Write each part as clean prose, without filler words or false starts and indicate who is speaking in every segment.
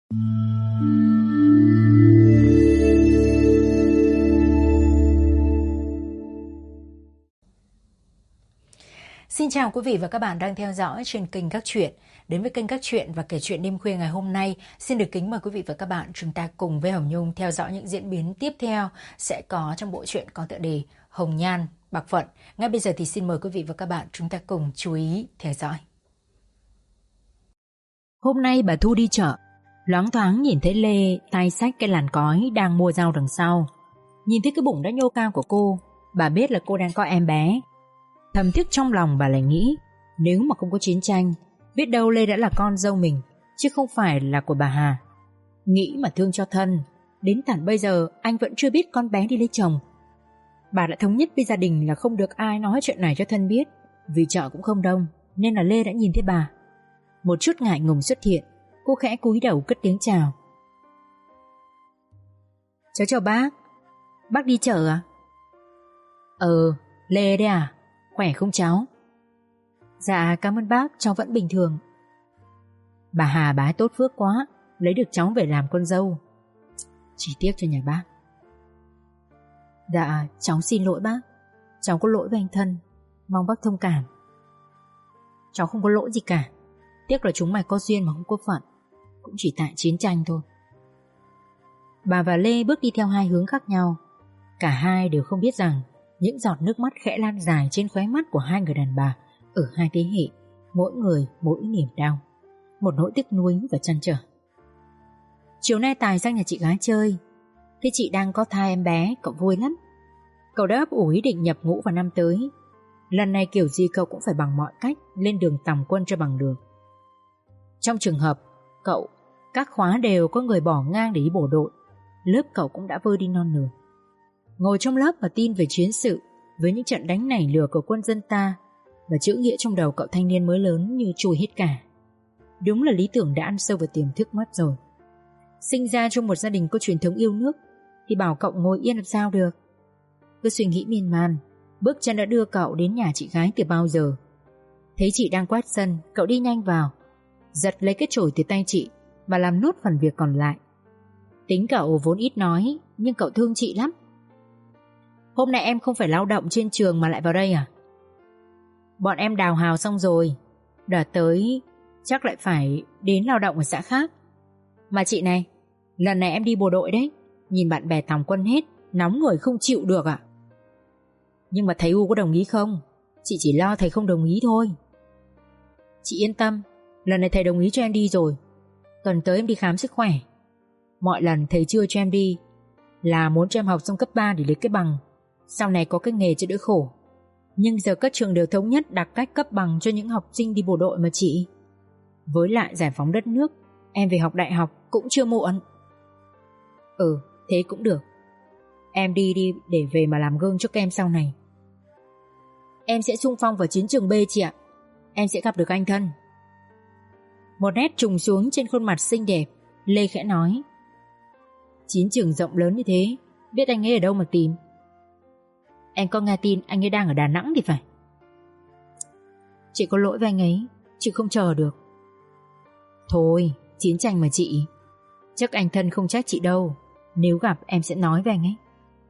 Speaker 1: Xin chào quý vị và các bạn đang theo dõi trên kênh Các Chuyện. Đến với kênh Các Chuyện và Kể Chuyện Đêm Khuya ngày hôm nay, xin được kính mời quý vị và các bạn chúng ta cùng với Hồng Nhung theo dõi những diễn biến tiếp theo sẽ có trong bộ truyện có tựa đề Hồng Nhan Bạc Phận. Ngay bây giờ thì xin mời quý vị và các bạn chúng ta cùng chú ý theo dõi. Hôm nay bà Thu đi chợ, loáng thoáng nhìn thấy Lê tay xách cái làn cói đang mua rau đằng sau. Nhìn thấy cái bụng đã nhô cao của cô, bà biết là cô đang có em bé. Thầm tiếc trong lòng bà lại nghĩ, nếu mà không có chiến tranh, biết đâu Lê đã là con dâu mình, chứ không phải là của bà Hà. Nghĩ mà thương cho thân, đến tận bây giờ anh vẫn chưa biết con bé đi lấy chồng. Bà đã thống nhất với gia đình là không được ai nói chuyện này cho thân biết, vì chợ cũng không đông, nên là Lê đã nhìn thấy bà. Một chút ngại ngùng xuất hiện, cô khẽ cúi đầu cất tiếng chào. Cháu chào bác đi chợ à? Lê đấy à? Khỏe không cháu? Dạ cảm ơn bác, cháu vẫn bình thường. Bà Hà bà ấy tốt phước quá, lấy được cháu về làm con dâu. Chỉ tiếc cho nhà bác. Dạ cháu xin lỗi bác, cháu có lỗi với anh Thân, mong bác thông cảm. Cháu không có lỗi gì cả, tiếc là chúng mày có duyên mà không có phận, cũng chỉ tại chiến tranh thôi. Bà và Lê bước đi theo hai hướng khác nhau. Cả hai đều không biết rằng những giọt nước mắt khẽ lan dài trên khóe mắt của hai người đàn bà ở hai thế hệ, mỗi người mỗi niềm đau, một nỗi tiếc nuối và trăn trở. Chiều nay Tài sang nhà chị gái chơi, thế chị đang có thai em bé, cậu vui lắm. Cậu đã ấp ủ ý định nhập ngũ vào năm tới. Lần này kiểu gì cậu cũng phải bằng mọi cách lên đường tòng quân cho bằng được. Trong trường hợp cậu, các khóa đều có người bỏ ngang để đi bộ đội, lớp cậu cũng đã vơi đi non nửa. Ngồi trong lớp và tin về chiến sự, với những trận đánh nảy lửa của quân dân ta, và chữ nghĩa trong đầu cậu thanh niên mới lớn như trùi hết cả. Đúng là lý tưởng đã ăn sâu vào tiềm thức mất rồi. Sinh ra trong một gia đình có truyền thống yêu nước thì bảo cậu ngồi yên làm sao được. Cứ suy nghĩ miên man, bước chân đã đưa cậu đến nhà chị gái từ bao giờ. Thấy chị đang quét sân, cậu đi nhanh vào, giật lấy cái chổi từ tay chị và làm nốt phần việc còn lại. Tính cậu vốn ít nói, nhưng cậu thương chị lắm. Hôm nay em không phải lao động trên trường mà lại vào đây à? Bọn em đào hào xong rồi, đợt tới chắc lại phải đến lao động ở xã khác. Mà chị này, lần này em đi bộ đội đấy, nhìn bạn bè tòng quân hết, nóng người không chịu được ạ. Nhưng mà thầy U có đồng ý không? Chị chỉ lo thầy không đồng ý thôi. Chị yên tâm, lần này thầy đồng ý cho em đi rồi. Tuần tới em đi khám sức khỏe. Mọi lần thầy chưa cho em đi là muốn cho em học xong cấp 3 để lấy cái bằng, sau này có cái nghề cho đỡ khổ. Nhưng giờ các trường đều thống nhất đặt cách cấp bằng cho những học sinh đi bộ đội mà chị. Với lại giải phóng đất nước, em về học đại học cũng chưa muộn. Thế cũng được. Em đi để về mà làm gương cho các em sau này. Em sẽ xung phong vào chiến trường B chị ạ. Em sẽ gặp được anh Thân. Một nét trùng xuống trên khuôn mặt xinh đẹp, Lê khẽ nói. Chiến trường rộng lớn như thế, biết anh ấy ở đâu mà tìm? Em có nghe tin anh ấy đang ở Đà Nẵng thì phải. Chị có lỗi với anh ấy, chị không chờ được. Thôi, chiến tranh mà chị, chắc anh Thân không trách chị đâu. Nếu gặp em sẽ nói với anh ấy.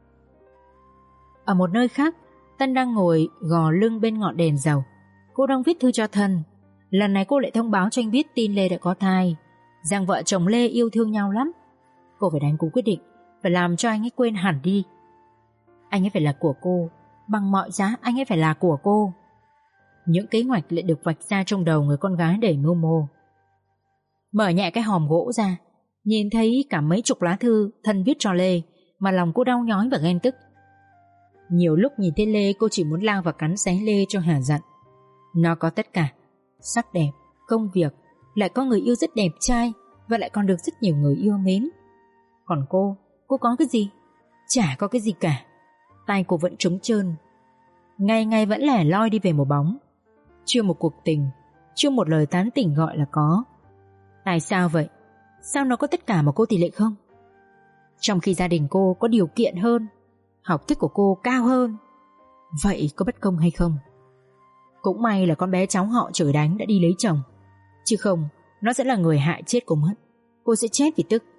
Speaker 1: Ở một nơi khác, Tân đang ngồi gò lưng bên ngọn đèn dầu. Cô đang viết thư cho Thân. Lần này cô lại thông báo cho anh biết tin Lê đã có thai, rằng vợ chồng Lê yêu thương nhau lắm. Cô phải đánh cú quyết định, phải làm cho anh ấy quên hẳn đi. Anh ấy phải là của cô, bằng mọi giá anh ấy phải là của cô. Những kế hoạch lại được vạch ra trong đầu người con gái đầy mưu mô. Mở nhẹ cái hòm gỗ ra, nhìn thấy cả mấy chục lá thư Thân viết cho Lê, mà lòng cô đau nhói và ghen tức. Nhiều lúc nhìn thấy Lê, cô chỉ muốn lao vào cắn xé Lê cho hả giận. Nó có tất cả: sắc đẹp, công việc, lại có người yêu rất đẹp trai, và lại còn được rất nhiều người yêu mến. Còn cô có cái gì? Chả có cái gì cả. Tay cô vẫn trống trơn, ngày ngày vẫn lẻ loi đi về một bóng. Chưa một cuộc tình, chưa một lời tán tỉnh gọi là có. Tại sao vậy? Sao nó có tất cả mà cô thì lại không? Trong khi gia đình cô có điều kiện hơn, học thức của cô cao hơn, vậy có bất công hay không? Cũng may là con bé cháu họ Trời Đánh đã đi lấy chồng, chứ không nó sẽ là người hại chết cô mất. cô sẽ chết vì tức.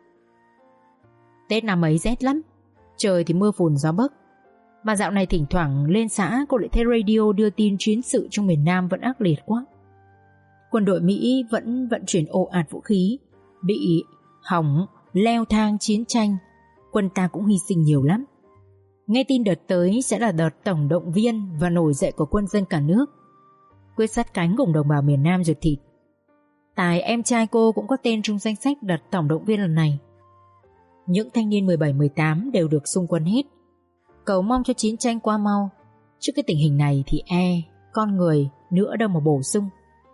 Speaker 1: Tết năm ấy rét lắm, trời thì mưa phùn gió bấc. Mà dạo này thỉnh thoảng lên xã cô lại thấy radio đưa tin chiến sự trong miền Nam vẫn ác liệt quá. Quân đội Mỹ vẫn vận chuyển ồ ạt vũ khí, bị hỏng, leo thang chiến tranh. Quân ta cũng hy sinh nhiều lắm. Nghe tin đợt tới sẽ là đợt tổng động viên và nổi dậy của quân dân cả nước, quyết sát cánh cùng đồng bào miền Nam ruột thịt. Tài em trai cô cũng có tên trong danh sách đợt tổng động viên lần này. Những thanh niên 17-18 đều được xung quân hết, cầu mong cho chiến tranh qua mau. Trước cái tình hình này thì con người nữa đâu mà bổ sung.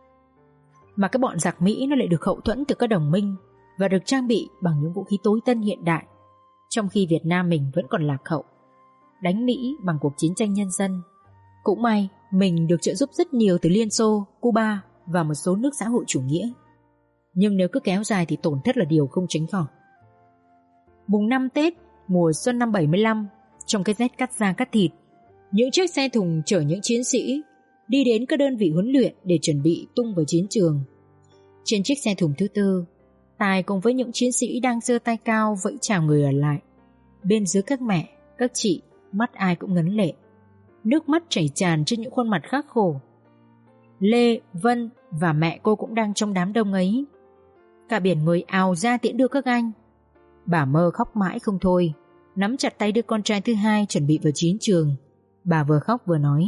Speaker 1: Mà cái bọn giặc Mỹ nó lại được hậu thuẫn từ các đồng minh và được trang bị bằng những vũ khí tối tân hiện đại, trong khi Việt Nam mình vẫn còn lạc hậu, đánh Mỹ bằng cuộc chiến tranh nhân dân. Cũng may mình được trợ giúp rất nhiều từ Liên Xô, Cuba và một số nước xã hội chủ nghĩa. Nhưng nếu cứ kéo dài thì tổn thất là điều không tránh khỏi. Mùng 5 Tết, mùa xuân năm 75, trong cái rét cắt da cắt thịt, những chiếc xe thùng chở những chiến sĩ đi đến các đơn vị huấn luyện để chuẩn bị tung vào chiến trường. Trên chiếc xe thùng thứ tư, Tài cùng với những chiến sĩ đang giơ tay cao vẫy chào người ở lại. Bên dưới các mẹ, các chị, mắt ai cũng ngấn lệ, nước mắt chảy tràn trên những khuôn mặt khắc khổ. Lê, Vân và mẹ cô cũng đang trong đám đông ấy. Cả biển người ào ra tiễn đưa các anh. Bà Mơ khóc mãi không thôi, nắm chặt tay đứa con trai thứ hai chuẩn bị vào chiến trường. Bà vừa khóc vừa nói: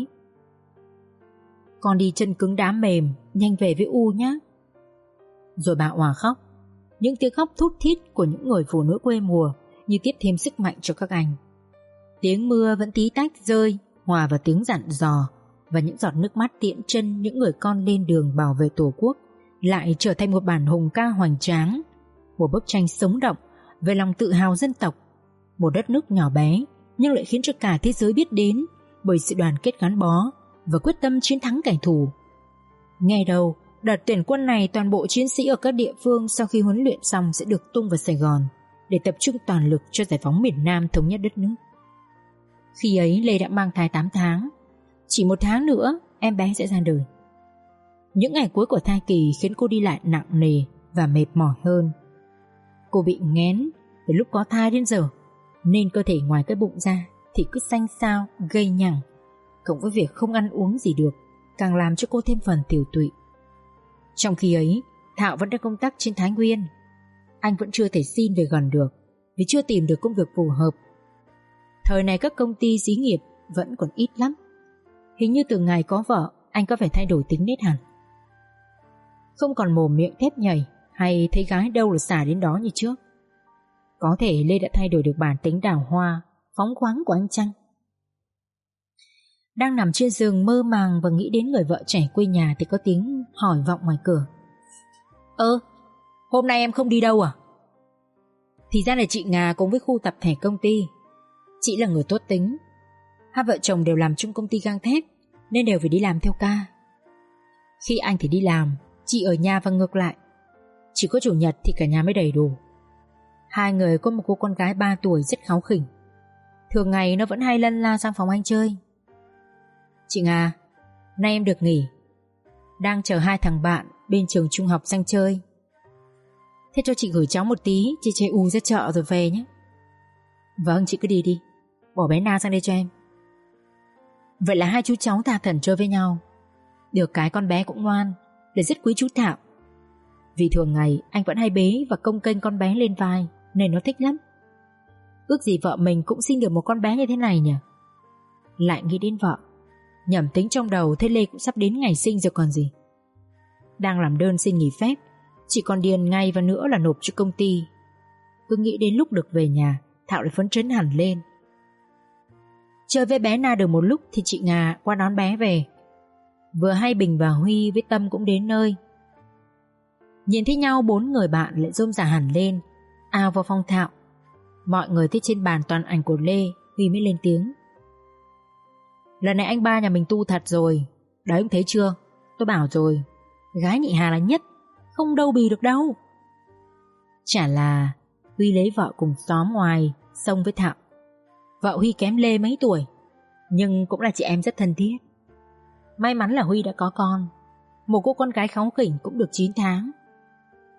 Speaker 1: "Con đi chân cứng đá mềm, nhanh về với U nhé." Rồi bà òa khóc. Những tiếng khóc thút thít của những người phụ nữ quê mùa như tiếp thêm sức mạnh cho các anh. Tiếng mưa vẫn tí tách rơi, hòa vào tiếng dặn dò và những giọt nước mắt tiễn chân những người con lên đường bảo vệ Tổ quốc lại trở thành một bản hùng ca hoành tráng, một bức tranh sống động về lòng tự hào dân tộc. Một đất nước nhỏ bé nhưng lại khiến cho cả thế giới biết đến bởi sự đoàn kết gắn bó và quyết tâm chiến thắng kẻ thù. Nghe đầu, đợt tuyển quân này toàn bộ chiến sĩ ở các địa phương sau khi huấn luyện xong sẽ được tung vào Sài Gòn để tập trung toàn lực cho giải phóng miền Nam thống nhất đất nước. Khi ấy Lê đã mang thai 8 tháng. Chỉ 1 tháng nữa em bé sẽ ra đời. Những ngày cuối của thai kỳ khiến cô đi lại nặng nề và mệt mỏi hơn. Cô bị nghén từ lúc có thai đến giờ, nên cơ thể ngoài cái bụng ra thì cứ xanh xao, gây nhằng, cộng với việc không ăn uống gì được, càng làm cho cô thêm phần tiểu tụy. Trong khi ấy, Thạo vẫn đang công tác trên Thái Nguyên. Anh vẫn chưa thể xin về gần được vì chưa tìm được công việc phù hợp. Thời này các công ty xí nghiệp vẫn còn ít lắm. Hình như từ ngày có vợ, anh có phải thay đổi tính nết hẳn. Không còn mồm miệng thép nhảy hay thấy gái đâu là xả đến đó như trước. Có thể Lê đã thay đổi được bản tính đào hoa, phóng khoáng của anh chăng? Đang nằm trên giường mơ màng và nghĩ đến người vợ trẻ quê nhà thì có tiếng hỏi vọng ngoài cửa: Hôm nay em không đi đâu à? Thì ra là chị Ngà cùng với khu tập thể công ty. Chị là người tốt tính, hai vợ chồng đều làm chung công ty gang thép nên đều phải đi làm theo ca. Khi anh thì đi làm, chị ở nhà và ngược lại. Chỉ có chủ nhật thì cả nhà mới đầy đủ. Hai người có một cô con gái 3 tuổi rất kháu khỉnh. Thường ngày nó vẫn hay lân la sang phòng anh chơi. Chị Ngà, nay em được nghỉ, đang chờ 2 thằng bạn bên trường trung học sang chơi. Thế cho chị gửi cháu một tí, chị chạy U ra chợ rồi về nhé. Vâng, chị cứ đi đi, bỏ bé Na sang đây cho em. Vậy là hai chú cháu tha thẩn chơi với nhau. Được cái con bé cũng ngoan, để rất quý chú Thạo. Vì thường ngày anh vẫn hay bế và công kênh con bé lên vai nên nó thích lắm. Ước gì vợ mình cũng sinh được một con bé như thế này nhỉ. Lại nghĩ đến vợ, nhẩm tính trong đầu thấy Lê cũng sắp đến ngày sinh rồi còn gì. Đang làm đơn xin nghỉ phép, chỉ còn điền ngày và nữa là nộp cho công ty. Cứ nghĩ đến lúc được về nhà, Thạo lại phấn chấn hẳn lên. Chơi với bé Na được một lúc thì chị Ngà qua đón bé về. Vừa hay Bình và Huy với Tâm cũng đến nơi. Nhìn thấy nhau 4 người bạn lại rôm rả hẳn lên, ào vào phòng Thạo. Mọi người thấy trên bàn toàn ảnh của Lê, Huy mới lên tiếng: Lần này anh ba nhà mình tu thật rồi. Đấy ông thấy chưa, tôi bảo rồi, gái nhị Hà là nhất, không đâu bì được đâu. Chả là Huy lấy vợ cùng xóm ngoài xông với Thạo. Vợ Huy kém Lê mấy tuổi, nhưng cũng là chị em rất thân thiết. May mắn là Huy đã có con, một cô con gái kháu khỉnh cũng được 9 tháng.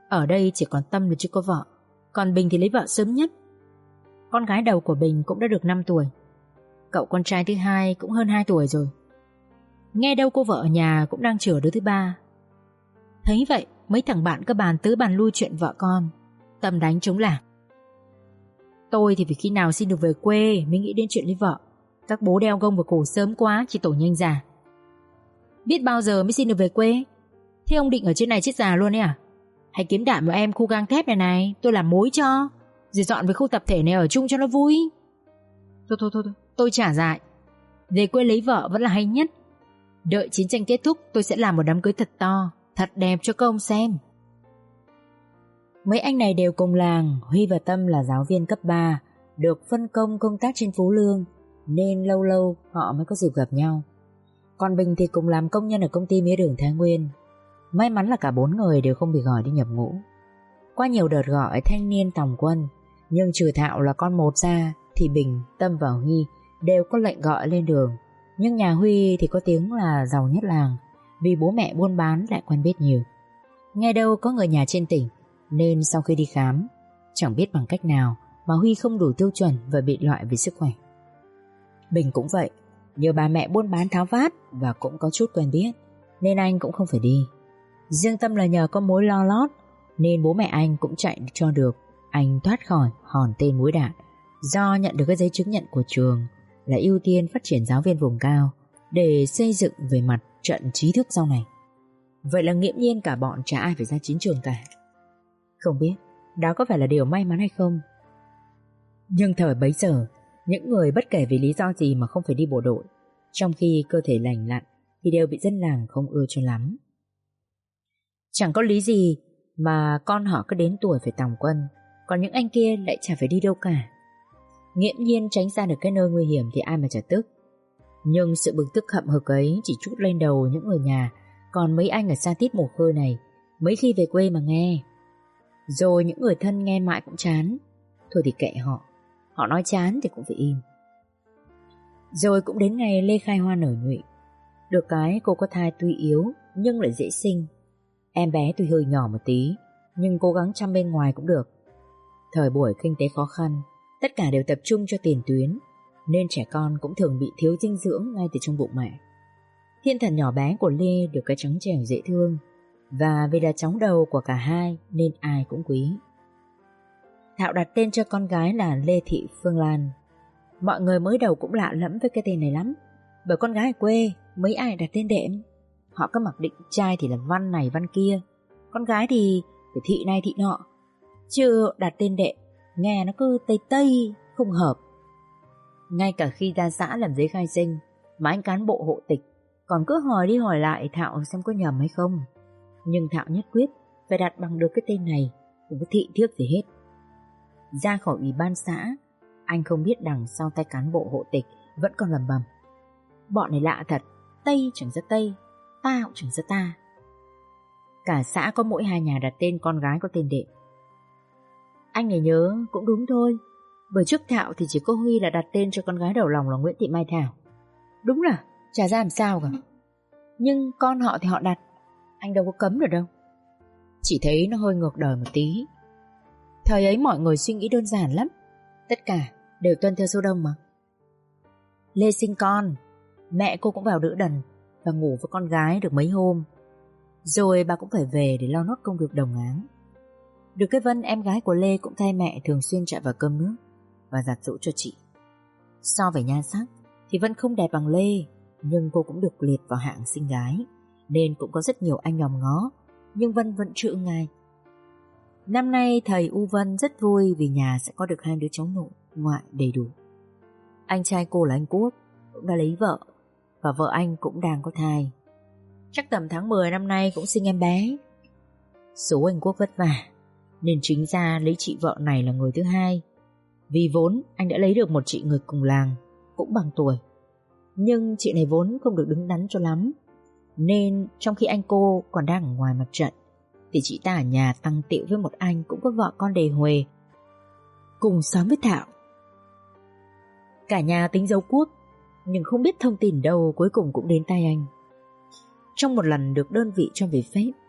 Speaker 1: Ở đây chỉ còn Tâm là chưa có vợ, còn Bình thì lấy vợ sớm nhất. Con gái đầu của Bình cũng đã được 5 tuổi. Cậu con trai thứ hai cũng hơn 2 tuổi rồi. Nghe đâu cô vợ ở nhà cũng đang chở đứa thứ ba. Thấy vậy, mấy thằng bạn cứ bàn tứ bàn lui chuyện vợ con. Tâm đánh trống lảng. Tôi thì phải khi nào xin được về quê mới nghĩ đến chuyện lấy vợ. Các bố đeo gông vào cổ sớm quá, chỉ tổ nhanh già. Biết bao giờ mới xin được về quê? Thế ông định ở trên này chết già luôn ấy à? Hay kiếm đạm của em khu gang thép này này, tôi làm mối cho, rồi dọn về khu tập thể này ở chung cho nó vui. Thôi, tôi trả dại. Về quê lấy vợ vẫn là hay nhất. Đợi chiến tranh kết thúc tôi sẽ làm một đám cưới thật to, thật đẹp cho các ông xem. Mấy anh này đều cùng làng. Huy và Tâm là giáo viên cấp 3, được phân công công tác trên Phú Lương, nên lâu lâu họ mới có dịp gặp nhau. Còn Bình thì cùng làm công nhân ở công ty mía đường Thái Nguyên. May mắn là cả 4 người đều không bị gọi đi nhập ngũ. Qua nhiều đợt gọi thanh niên tòng quân, nhưng trừ Thạo là con một ra thì Bình, Tâm và Huy đều có lệnh gọi lên đường. Nhưng nhà Huy thì có tiếng là giàu nhất làng, vì bố mẹ buôn bán lại quen biết nhiều. Nghe đâu có người nhà trên tỉnh, nên sau khi đi khám, chẳng biết bằng cách nào mà Huy không đủ tiêu chuẩn và bị loại về sức khỏe. Bình cũng vậy, nhờ bà mẹ buôn bán tháo vát và cũng có chút quen biết, nên anh cũng không phải đi. Riêng Tâm là nhờ có mối lo lót, nên bố mẹ anh cũng chạy cho được anh thoát khỏi hòn tên muối đạn, do nhận được cái giấy chứng nhận của trường là ưu tiên phát triển giáo viên vùng cao để xây dựng về mặt trận trí thức sau này. Vậy là nghiễm nhiên cả bọn chả ai phải ra chiến trường cả. Không biết đó có phải là điều may mắn hay không, nhưng thời bấy giờ những người bất kể vì lý do gì mà không phải đi bộ đội, trong khi cơ thể lành lặn, thì đều bị dân làng không ưa cho lắm. Chẳng có lý gì mà con họ cứ đến tuổi phải tòng quân, còn những anh kia lại chả phải đi đâu cả. Nghiễm nhiên tránh ra được cái nơi nguy hiểm thì ai mà chả tức. Nhưng sự bực tức hậm hực ấy chỉ trút lên đầu những người nhà. Còn mấy anh ở xa tít mồ khơi này, mấy khi về quê mà nghe, rồi những người thân nghe mãi cũng chán. Thôi thì kệ họ, họ nói chán thì cũng phải im. Rồi cũng đến ngày Lê khai hoa nở nhụy. Được cái cô có thai tuy yếu nhưng lại dễ sinh. Em bé tuy hơi nhỏ một tí, nhưng cố gắng chăm bên ngoài cũng được. Thời buổi kinh tế khó khăn, tất cả đều tập trung cho tiền tuyến, nên trẻ con cũng thường bị thiếu dinh dưỡng ngay từ trong bụng mẹ. Thiên thần nhỏ bé của Lê được cái trắng trẻo dễ thương, và vì là cháu đầu của cả hai nên ai cũng quý. Thạo đặt tên cho con gái là Lê Thị Phương Lan. Mọi người mới đầu cũng lạ lẫm với cái tên này lắm, bởi con gái ở quê mấy ai đặt tên đệm. Họ cứ mặc định trai thì là Văn này Văn kia, con gái thì phải Thị này Thị nọ, chứ đặt tên đệm nghe nó cứ tây tây không hợp. Ngay cả khi ra xã làm giấy khai sinh mà anh cán bộ hộ tịch còn cứ hỏi đi hỏi lại Thạo xem có nhầm hay không. Nhưng Thạo nhất quyết phải đặt bằng được cái tên này, không có thị thiếp gì hết. Ra khỏi ủy ban xã, anh không biết đằng sau tay cán bộ hộ tịch vẫn còn lầm bầm: bọn này lạ thật, Tây chẳng ra Tây, ta cũng chẳng ra ta. Cả xã có mỗi 2 nhà đặt tên con gái có tên đệm. Anh này nhớ cũng đúng thôi, bởi trước Thạo thì chỉ có Huy là đặt tên cho con gái đầu lòng là Nguyễn Thị Mai Thảo. Đúng là chả ra làm sao cả. Nhưng con họ thì họ đặt, anh đâu có cấm được đâu. Chỉ thấy nó hơi ngược đời một tí. Thời ấy mọi người suy nghĩ đơn giản lắm, tất cả đều tuân theo số đông mà. Lê sinh con, mẹ cô cũng vào đỡ đần và ngủ với con gái được mấy hôm, rồi bà cũng phải về để lo nốt công việc đồng áng. Được cái Vân, em gái của Lê, cũng thay mẹ thường xuyên chạy vào cơm nước và giặt giũ cho chị. So về nhan sắc thì Vân không đẹp bằng Lê, nhưng cô cũng được liệt vào hạng xinh gái, nên cũng có rất nhiều anh nhòm ngó, nhưng Vân vẫn trự ngài. Năm nay thầy U Vân rất vui vì nhà sẽ có được 2 đứa cháu nội ngoại đầy đủ. Anh trai cô là anh Quốc cũng đã lấy vợ, và vợ anh cũng đang có thai. Chắc tầm tháng 10 năm nay cũng sinh em bé. Số anh Quốc vất vả, nên chính ra lấy chị vợ này là người thứ 2. Vì vốn anh đã lấy được một chị người cùng làng, cũng bằng tuổi. Nhưng chị này vốn không được đứng đắn cho lắm, nên trong khi anh cô còn đang ở ngoài mặt trận, thì chị ta ở nhà tăng tiệu với một anh cũng có vợ con đề huề, cùng xóm với Thạo. Cả nhà tính giấu Quốc, nhưng không biết thông tin đâu cuối cùng cũng đến tay anh. Trong một lần được đơn vị cho về phép,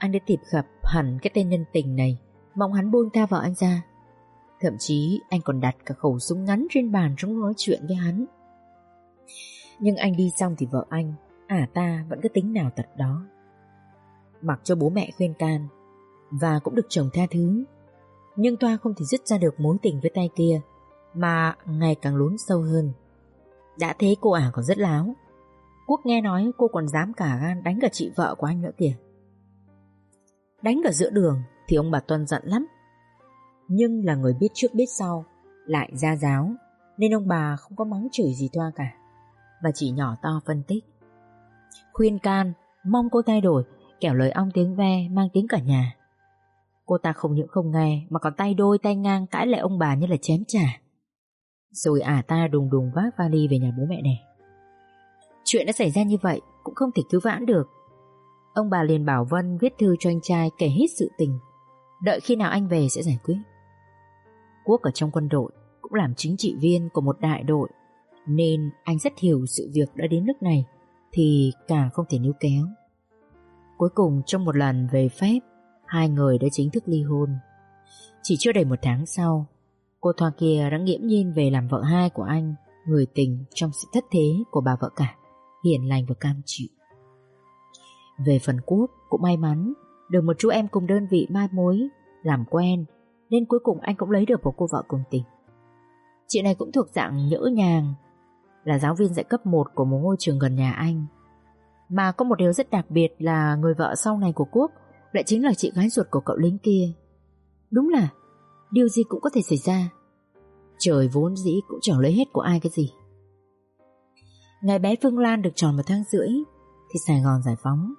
Speaker 1: anh đã tìm gặp hẳn cái tên nhân tình này, mong hắn buông tha vợ anh ra. Thậm chí anh còn đặt cả khẩu súng ngắn trên bàn trong nói chuyện với hắn. Nhưng anh đi xong thì vợ anh, ta vẫn cứ tính nào tật đó. Mặc cho bố mẹ khuyên can và cũng được chồng tha thứ, nhưng Thoa không thể dứt ra được mối tình với tay kia, mà ngày càng lún sâu hơn. Đã thế cô còn rất láo. Quốc nghe nói cô còn dám cả gan đánh cả chị vợ của anh nữa kìa. Đánh cả giữa đường thì ông bà Tuân giận lắm, nhưng là người biết trước biết sau, lại ra giáo, nên ông bà không có mắng chửi gì Thoa cả, và chỉ nhỏ to phân tích, khuyên can, mong cô thay đổi, kẻo lời ong tiếng ve mang tiếng cả nhà. Cô ta không những không nghe mà còn tay đôi tay ngang cãi lại ông bà như là chém trả. Rồi ta đùng đùng vác vali về nhà bố mẹ đẻ. Chuyện đã xảy ra như vậy cũng không thể cứu vãn được. Ông bà liền bảo Vân viết thư cho anh trai kể hết sự tình, đợi khi nào anh về sẽ giải quyết. Quốc ở trong quân đội, cũng làm chính trị viên của một đại đội, nên anh rất hiểu sự việc đã đến nước này thì càng không thể níu kéo. Cuối cùng trong một lần về phép, hai người đã chính thức ly hôn. Chỉ chưa đầy 1 tháng sau, cô Thoa kia đã nghiễm nhiên về làm vợ hai của anh, người tình trong sự thất thế của bà vợ cả, hiền lành và cam chịu. Về phần Quốc cũng may mắn được một chú em cùng đơn vị mai mối làm quen, nên cuối cùng anh cũng lấy được một cô vợ cùng tình. Chị này cũng thuộc dạng nhỡ nhàng, là giáo viên dạy cấp 1 của một ngôi trường gần nhà anh. Mà có một điều rất đặc biệt là người vợ sau này của Quốc lại chính là chị gái ruột của cậu lính kia. Đúng là điều gì cũng có thể xảy ra. Trời vốn dĩ cũng chẳng lấy hết của ai cái gì. Ngày bé Phương Lan được tròn 1 tháng rưỡi thì Sài Gòn giải phóng.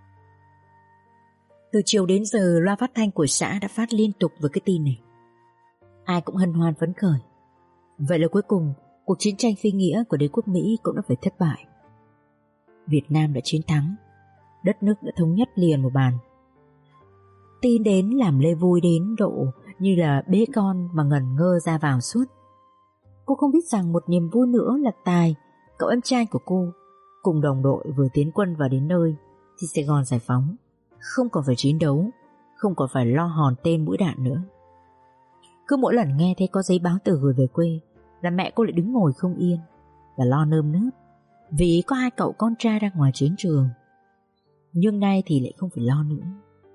Speaker 1: Từ chiều đến giờ loa phát thanh của xã đã phát liên tục với cái tin này. Ai cũng hân hoan phấn khởi. Vậy là cuối cùng cuộc chiến tranh phi nghĩa của đế quốc Mỹ cũng đã phải thất bại. Việt Nam đã chiến thắng, đất nước đã thống nhất liền một bàn. Tin đến làm Lê vui đến độ như là bế con mà ngẩn ngơ ra vào suốt. Cô không biết rằng một niềm vui nữa là Tài, cậu em trai của cô, cùng đồng đội vừa tiến quân vào đến nơi thì Sài Gòn giải phóng, không còn phải chiến đấu, không còn phải lo hòn tên mũi đạn nữa. Cứ mỗi lần nghe thấy có giấy báo tử gửi về quê là mẹ cô lại đứng ngồi không yên và lo nơm nớp, vì có 2 cậu con trai ra ngoài chiến trường. Nhưng nay thì lại không phải lo nữa.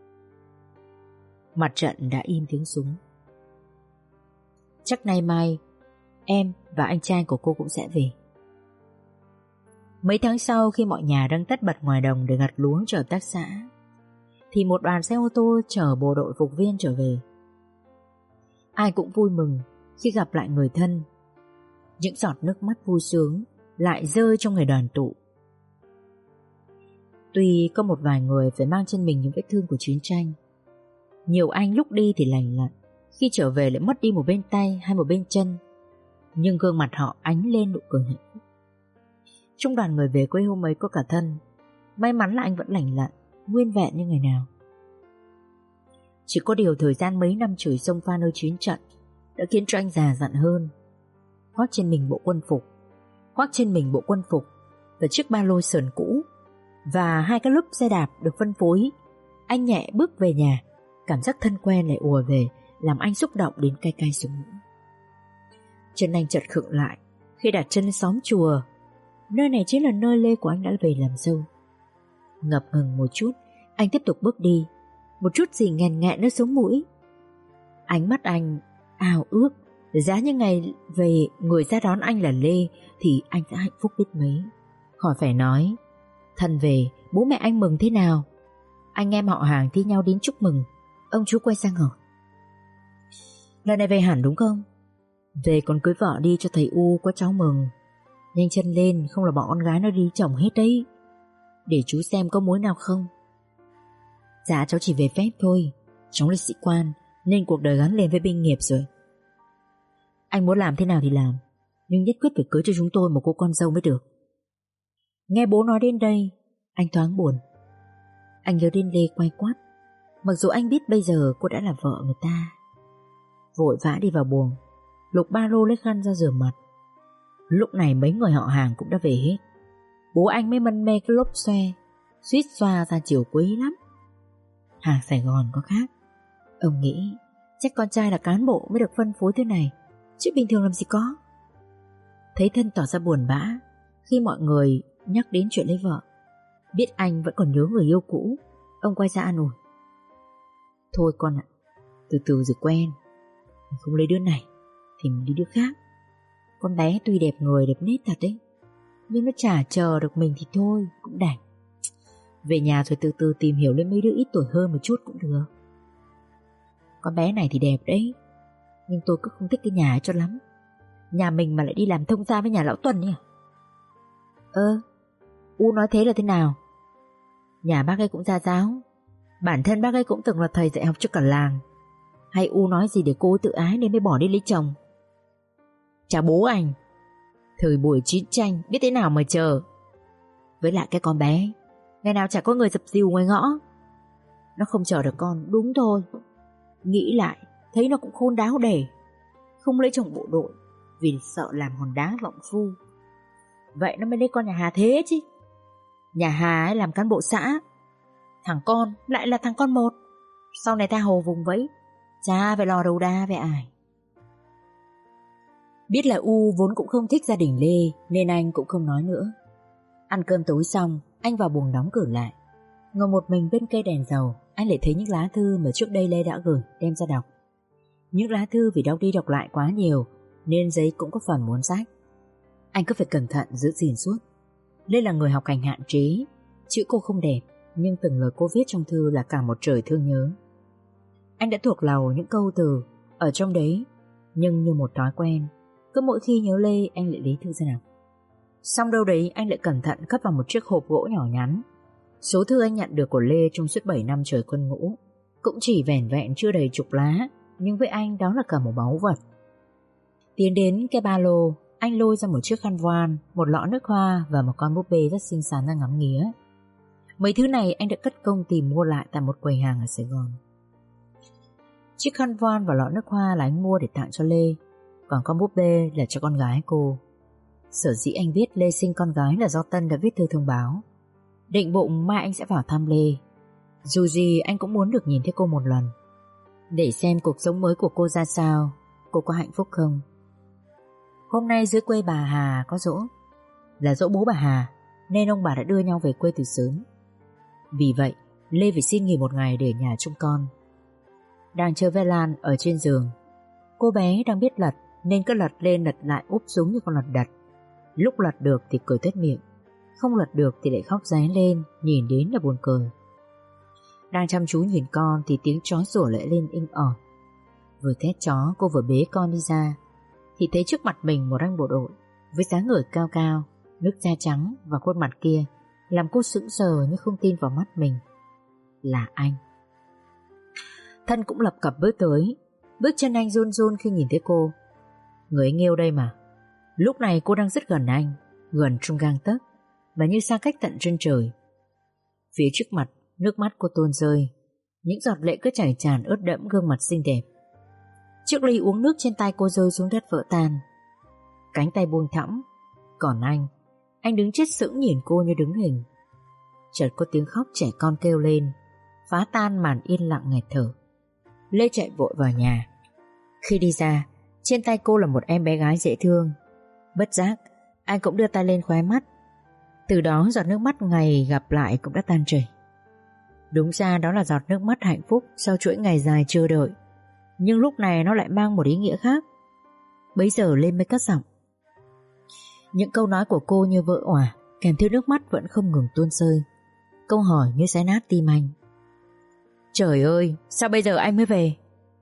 Speaker 1: Mặt trận đã im tiếng súng. Chắc nay mai em và anh trai của cô cũng sẽ về. Mấy tháng sau, khi mọi nhà đang tất bật ngoài đồng để gặt lúa cho hợp tác xã, thì một đoàn xe ô tô chở bộ đội phục viên trở về. Ai cũng vui mừng khi gặp lại người thân. Những giọt nước mắt vui sướng lại rơi trong ngày đoàn tụ. Tuy có một vài người phải mang trên mình những vết thương của chiến tranh, nhiều anh lúc đi thì lành lặn, khi trở về lại mất đi một bên tay hay một bên chân, nhưng gương mặt họ ánh lên nụ cười hạnh phúc. Trong đoàn người về quê hôm ấy có cả Thân. May mắn là anh vẫn lành lặn, nguyên vẹn như ngày nào. Chỉ có điều thời gian mấy năm chửi sông pha nơi chiến trận đã khiến cho anh già dặn hơn. Khoác trên mình bộ quân phục và chiếc ba lô sờn cũ và 2 cái lốp xe đạp được phân phối, anh nhẹ bước về nhà. Cảm giác thân quen lại ùa về, làm anh xúc động đến cay cay sống mũi. Chân anh chợt khựng lại khi đặt chân lên xóm chùa. Nơi này chính là nơi Lê của anh đã về làm dâu. Ngập ngừng một chút, anh tiếp tục bước đi, một chút gì nghẹn nghẹn nơi sống mũi. Ánh mắt anh ào ước, giá như ngày về người ra đón anh là Lê thì anh sẽ hạnh phúc biết mấy. Khỏi phải nói, Thân về, bố mẹ anh mừng thế nào? Anh em họ hàng thi nhau đến chúc mừng. Ông chú quay sang hỏi: lần này về hẳn đúng không? Về còn cưới vợ đi cho thầy U có cháu mừng. Nhanh chân lên, không là bọn con gái nó đi chồng hết đấy. Để chú xem có mối nào không. Dạ cháu chỉ về phép thôi. Cháu là sĩ quan nên cuộc đời gắn liền với binh nghiệp rồi. Anh muốn làm thế nào thì làm, nhưng nhất quyết phải cưới cho chúng tôi một cô con dâu mới được. Nghe bố nói đến đây, anh thoáng buồn. Anh nhớ đến Lê quay quắt. Mặc dù anh biết bây giờ cô đã là vợ người ta. Vội vã đi vào buồng, lục ba lô lấy khăn ra rửa mặt. Lúc này mấy người họ hàng cũng đã về hết. Bố anh mới mân mê cái lốp xoe, suýt xoa ra chiều quý lắm. Hàng Sài Gòn có khác. Ông nghĩ chắc con trai là cán bộ mới được phân phối thế này, chứ bình thường làm gì có. Thấy Thân tỏ ra buồn bã khi mọi người nhắc đến chuyện lấy vợ. Biết anh vẫn còn nhớ người yêu cũ, ông quay ra an ủi. Thôi con ạ, từ từ rồi quen. Mình không lấy đứa này thì mình đi đứa khác. Con bé tuy đẹp người đẹp nết thật đấy, nhưng nó chả chờ được mình thì thôi cũng đành. Về nhà rồi từ từ tìm hiểu lên mấy đứa ít tuổi hơn một chút cũng được. Con bé này thì đẹp đấy, nhưng tôi cứ không thích cái nhà ấy cho lắm. Nhà mình mà lại đi làm thông gia với nhà lão Tuần nhỉ? U nói thế là thế nào? Nhà bác ấy cũng gia giáo, bản thân bác ấy cũng từng là thầy dạy học cho cả làng. Hay U nói gì để cô ấy tự ái nên mới bỏ đi lấy chồng? Chả bố anh, thời buổi chiến tranh biết thế nào mà chờ. Với lại cái con bé, ngày nào chả có người dập dìu ngoài ngõ. Nó không chờ được con, đúng thôi. Nghĩ lại thấy nó cũng khôn đáo để không lấy chồng bộ đội vì sợ làm hòn đá vọng phu. Vậy nó mới lấy con nhà Hà thế chứ. Nhà Hà ấy làm cán bộ xã, thằng con lại là thằng con một. Sau này tha hồ vùng vẫy, cha phải lo đầu đa với ai. Biết là U vốn cũng không thích gia đình Lê nên anh cũng không nói nữa. Ăn cơm tối xong, anh vào buồng đóng cửa lại. Ngồi một mình bên cây đèn dầu, anh lại thấy những lá thư mà trước đây Lê đã gửi đem ra đọc. Những lá thư vì đọc đi đọc lại quá nhiều nên giấy cũng có phần muốn rách. Anh cứ phải cẩn thận giữ gìn suốt. Lê là người học hành hạn chế, chữ cô không đẹp, nhưng từng lời cô viết trong thư là cả một trời thương nhớ. Anh đã thuộc lòng những câu từ ở trong đấy, nhưng như một thói quen, cứ mỗi khi nhớ Lê anh lại lấy thư ra đọc. Xong đâu đấy anh lại cẩn thận cất vào một chiếc hộp gỗ nhỏ nhắn. Số thư anh nhận được của Lê trong suốt 7 năm trời quân ngũ cũng chỉ vẻn vẹn chưa đầy chục lá, nhưng với anh đó là cả một báu vật. Tiến đến cái ba lô, anh lôi ra một chiếc khăn voan, một lọ nước hoa và một con búp bê rất xinh xắn đang ngắm nghía. Mấy thứ này anh đã cất công tìm mua lại tại một quầy hàng ở Sài Gòn. Chiếc khăn voan và lọ nước hoa là anh mua để tặng cho Lê, còn con búp bê là cho con gái cô. Sở dĩ anh biết Lê sinh con gái là do Tân đã viết thư thông báo. Định bụng mai anh sẽ vào thăm Lê. Dù gì anh cũng muốn được nhìn thấy cô một lần, để xem cuộc sống mới của cô ra sao, cô có hạnh phúc không. Hôm nay dưới quê bà Hà có giỗ, là giỗ bố bà Hà, nên ông bà đã đưa nhau về quê từ sớm. Vì vậy Lê phải xin nghỉ một ngày để ở nhà trông con. Đang chơi ve lan ở trên giường, cô bé đang biết lật nên cứ lật lên lật lại úp súng như con lật đật. Lúc lật được thì cười tuét miệng, không lật được thì lại khóc ré lên, nhìn đến là buồn cười. Đang chăm chú nhìn con thì tiếng chó sủa lại lên inh ỏi. Vừa thét chó cô vừa bế con đi ra thì thấy trước mặt mình một anh bộ đội với dáng người cao cao, nước da trắng và khuôn mặt kia làm cô sững sờ nhưng không tin vào mắt mình. Là anh. Thân cũng lập cập bước tới, bước chân anh run run khi nhìn thấy cô. Người anh yêu đây mà. Lúc này cô đang rất gần anh, gần trong gang tấc, và như xa cách tận chân trời. Phía trước mặt, nước mắt cô tuôn rơi, những giọt lệ cứ chảy tràn ướt đẫm gương mặt xinh đẹp. Chiếc ly uống nước trên tay cô rơi xuống đất vỡ tan. Cánh tay buông thõng. Còn anh đứng chết sững nhìn cô như đứng hình. Chợt có tiếng khóc trẻ con kêu lên, phá tan màn yên lặng nghẹt thở. Lê chạy vội vào nhà. Khi đi ra, trên tay cô là một em bé gái dễ thương. Bất giác anh cũng đưa tay lên khóe mắt. Từ đó giọt nước mắt ngày gặp lại cũng đã tan chảy. Đúng ra đó là giọt nước mắt hạnh phúc sau chuỗi ngày dài chờ đợi, nhưng lúc này nó lại mang một ý nghĩa khác. Bấy giờ Lê mới cất giọng. Những câu nói của cô như vỡ òa, kèm theo nước mắt vẫn không ngừng tuôn rơi. Câu hỏi như xé nát tim anh. Trời ơi, sao bây giờ anh mới về?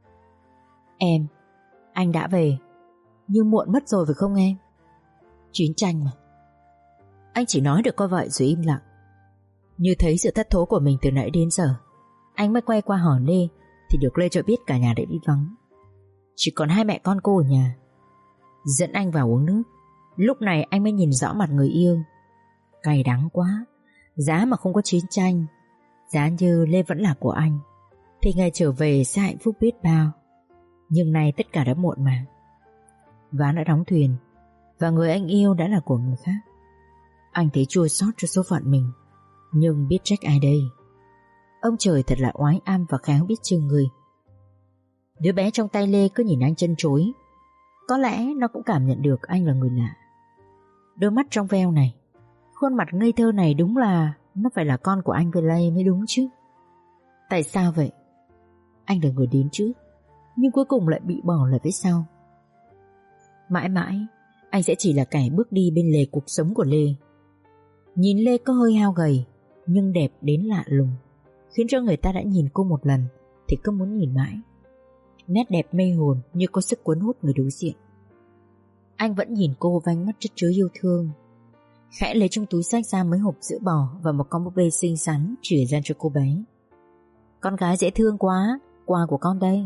Speaker 1: Em, anh đã về, nhưng muộn mất rồi phải không em? Chiến tranh mà. Anh chỉ nói được có vậy rồi im lặng. Như thấy sự thất thố của mình từ nãy đến giờ, anh mới quay qua hỏi Lê thì được Lê cho biết cả nhà đã đi vắng. Chỉ còn hai mẹ con cô ở nhà. Dẫn anh vào uống nước. Lúc này anh mới nhìn rõ mặt người yêu. Cay đắng quá. Giá mà không có chiến tranh, giá như Lê vẫn là của anh, thì ngày trở về sẽ hạnh phúc biết bao. Nhưng nay tất cả đã muộn mà. Ván đã đóng thuyền, và người anh yêu đã là của người khác. Anh thấy chua xót cho số phận mình, nhưng biết trách ai đây? Ông trời thật là oái am và khéo biết chừng người. Đứa bé trong tay Lê cứ nhìn anh chân chối. Có lẽ nó cũng cảm nhận được anh là người lạ. Đôi mắt trong veo này, khuôn mặt ngây thơ này, đúng là nó phải là con của anh với Lê mới đúng chứ. Tại sao vậy? Anh là người đến trước, nhưng cuối cùng lại bị bỏ lại phía sau. Mãi mãi anh sẽ chỉ là kẻ bước đi bên lề cuộc sống của Lê. Nhìn Lê có hơi hao gầy, nhưng đẹp đến lạ lùng, khiến cho người ta đã nhìn cô một lần thì cứ muốn nhìn mãi. Nét đẹp mê hồn như có sức cuốn hút người đối diện. Anh vẫn nhìn cô với ánh mắt chất chứa yêu thương, khẽ lấy trong túi xách ra mấy hộp sữa bò và một con búp bê xinh xắn chìa ra cho cô bé. Con gái dễ thương quá, quà của con đây.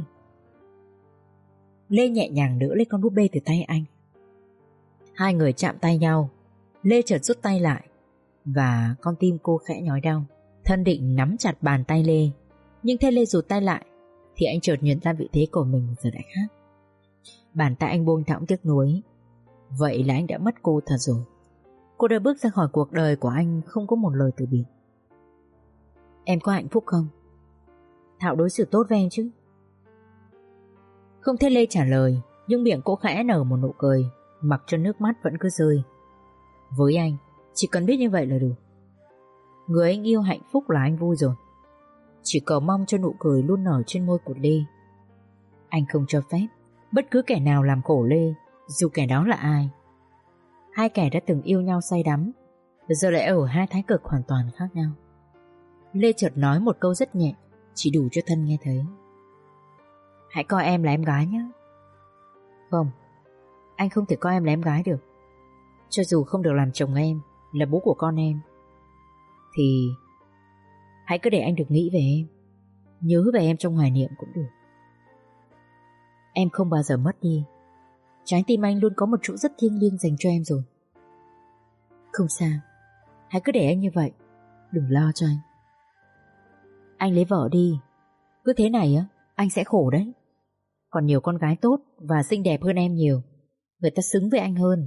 Speaker 1: Lê nhẹ nhàng đỡ lấy con búp bê từ tay anh. Hai người chạm tay nhau. Lê chợt rút tay lại, và con tim cô khẽ nhói đau. Thân định nắm chặt bàn tay Lê, nhưng thấy Lê rụt tay lại thì anh chợt nhận ra vị thế của mình giờ đã khác. Bàn tay anh buông thõng tiếc nuối. Vậy là anh đã mất cô thật rồi. Cô đã bước ra khỏi cuộc đời của anh không có một lời từ biệt. Em có hạnh phúc không? Thảo đối xử tốt với em chứ? Không thấy Lê trả lời, nhưng miệng cô khẽ nở một nụ cười, mặc cho nước mắt vẫn cứ rơi. Với anh, chỉ cần biết như vậy là đủ. Người anh yêu hạnh phúc là anh vui rồi. Chỉ cầu mong cho nụ cười luôn nở trên môi của Lê. Anh không cho phép bất cứ kẻ nào làm khổ Lê, dù kẻ đó là ai. Hai kẻ đã từng yêu nhau say đắm, giờ lại ở hai thái cực hoàn toàn khác nhau. Lê chợt nói một câu rất nhẹ, chỉ đủ cho Thân nghe thấy. Hãy coi em là em gái nhé. Không, anh không thể coi em là em gái được. Cho dù không được làm chồng em, là bố của con em, thì hãy cứ để anh được nghĩ về em, nhớ về em trong hoài niệm cũng được. Em không bao giờ mất đi. Trái tim anh luôn có một chỗ rất thiêng liêng dành cho em rồi. Không sao, hãy cứ để anh như vậy, đừng lo cho anh. Anh lấy vợ đi. Cứ thế này á, anh sẽ khổ đấy. Còn nhiều con gái tốt và xinh đẹp hơn em nhiều. Người ta xứng với anh hơn.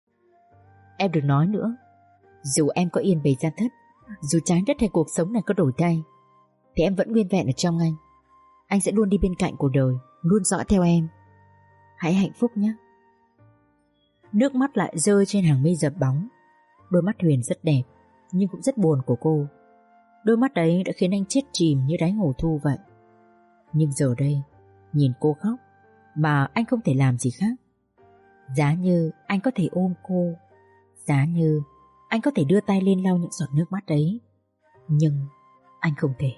Speaker 1: Em đừng nói nữa. Dù em có yên bề gia thất, dù trái đất hay cuộc sống này có đổi thay, thì em vẫn nguyên vẹn ở trong anh. Anh sẽ luôn đi bên cạnh cuộc đời, luôn dõi theo em. Hãy hạnh phúc nhé. Nước mắt lại rơi trên hàng mi dập bóng. Đôi mắt Huyền rất đẹp, nhưng cũng rất buồn của cô. Đôi mắt đấy đã khiến anh chết chìm như đáy hồ thu vậy. Nhưng giờ đây, nhìn cô khóc mà anh không thể làm gì khác. Giá như anh có thể ôm cô, giá như anh có thể đưa tay lên lau những giọt nước mắt đấy, nhưng anh không thể.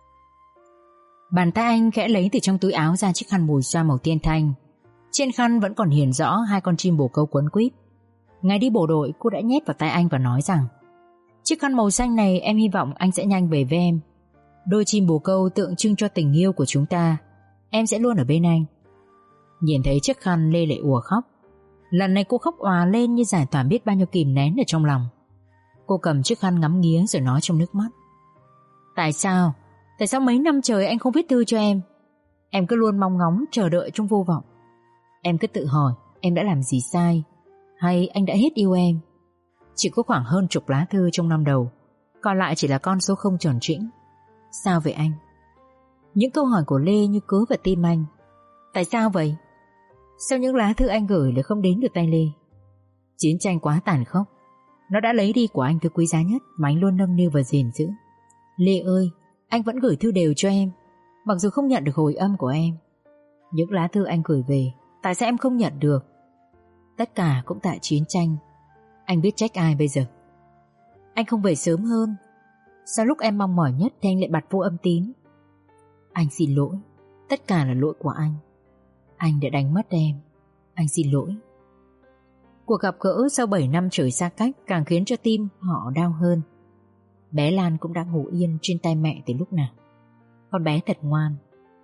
Speaker 1: Bàn tay anh khẽ lấy từ trong túi áo ra chiếc khăn mùi xoa màu tiên thanh. Trên khăn vẫn còn hiển rõ hai con chim bồ câu quấn quýt. Ngày đi bộ đội, cô đã nhét vào tay anh và nói rằng chiếc khăn màu xanh này em hy vọng anh sẽ nhanh về với em. Đôi chim bồ câu tượng trưng cho tình yêu của chúng ta. Em sẽ luôn ở bên anh. Nhìn thấy chiếc khăn, Lê lại ùa khóc. Lần này cô khóc òa lên như giải tỏa biết bao nhiêu kìm nén ở trong lòng. Cô cầm chiếc khăn ngắm nghía rồi nói trong nước mắt. Tại sao? Tại sao mấy năm trời anh không viết thư cho em? Em cứ luôn mong ngóng chờ đợi trong vô vọng. Em cứ tự hỏi em đã làm gì sai, hay anh đã hết yêu em? Chỉ có khoảng hơn 10 lá thư trong năm đầu, còn lại chỉ là con số không tròn trĩnh. Sao vậy anh? Những câu hỏi của Lê như cứa vào tim anh. Tại sao vậy? Sao những lá thư anh gửi lại không đến được tay Lê? Chiến tranh quá tàn khốc, nó đã lấy đi của anh thứ quý giá nhất mà anh luôn nâng niu và gìn giữ. Lê ơi, anh vẫn gửi thư đều cho em, mặc dù không nhận được hồi âm của em. Những lá thư anh gửi về, tại sao em không nhận được? Tất cả cũng tại chiến tranh. Anh biết trách ai bây giờ? Anh không về sớm hơn? Sao lúc em mong mỏi nhất thì anh lại bật vô âm tín? Anh xin lỗi. Tất cả là lỗi của anh. Anh đã đánh mất em. Anh xin lỗi. Cuộc gặp gỡ sau 7 năm trời xa cách càng khiến cho tim họ đau hơn. Bé Lan cũng đã ngủ yên trên tay mẹ từ lúc nào. Con bé thật ngoan.